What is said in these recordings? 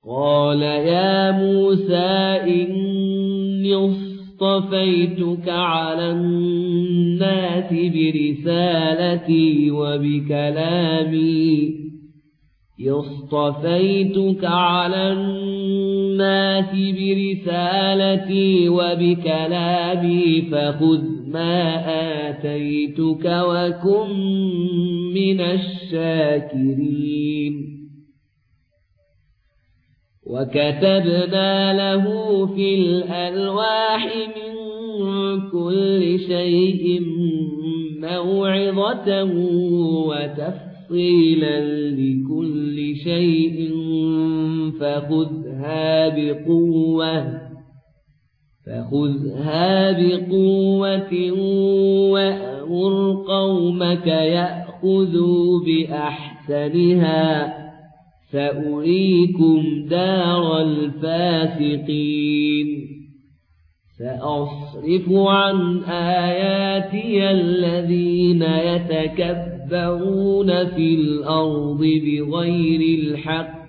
قال يا موسى إني اصطفيتك على الناس برسالتي وبكلامي فخذ ما آتيتك وكن من الشاكرين وكتبنا له في الألواح من كل شيء موعظة وتفصيلا لكل شيء فخذها بقوة وأمر قومك يأخذوا بأحسنها سأريكم دار الفاسقين سأصرف عن آياتي الذين يتكبرون في الأرض بغير الحق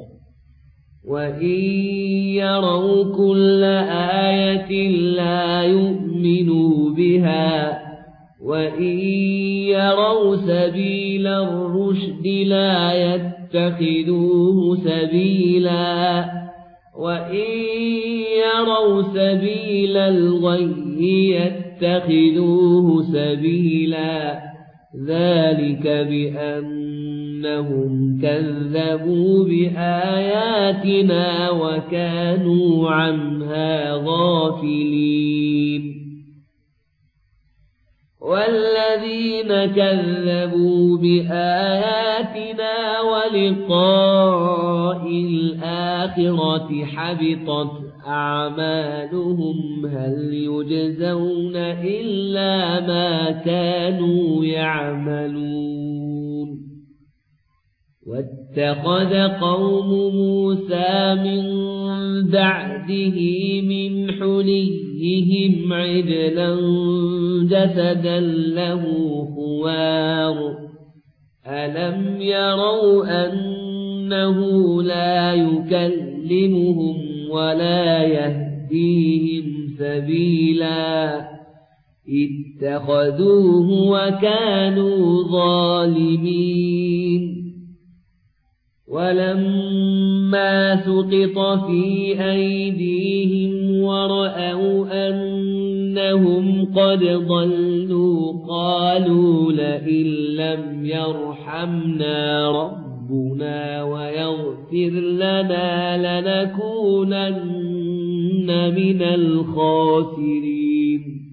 وإن يروا كل آية لا يؤمنوا بها وإن يروا سبيل الرشد لا يتخذوه سبيلا وإن يروا سبيل الغي يتخذوه سبيلا ذلك بأنهم كذبوا بآياتنا وكانوا عنها غافلين والذين كذبوا بآياتنا ولقاء الآخرة حبطت أعمالهم هل يجزون إلا ما كانوا يعملون واتخذ قوم موسى من بعده من حليهم عجلا جسدا له خوار ألم يروا أنه لا يكلمهم ولا يهديهم سبيلا اتخذوه وكانوا ظالمين ولما سقط في أيديهم ورأوا أنهم قد ضلوا قالوا لئن لم يرحمنا ربنا ويغفر لنا لنكونن من الخاسرين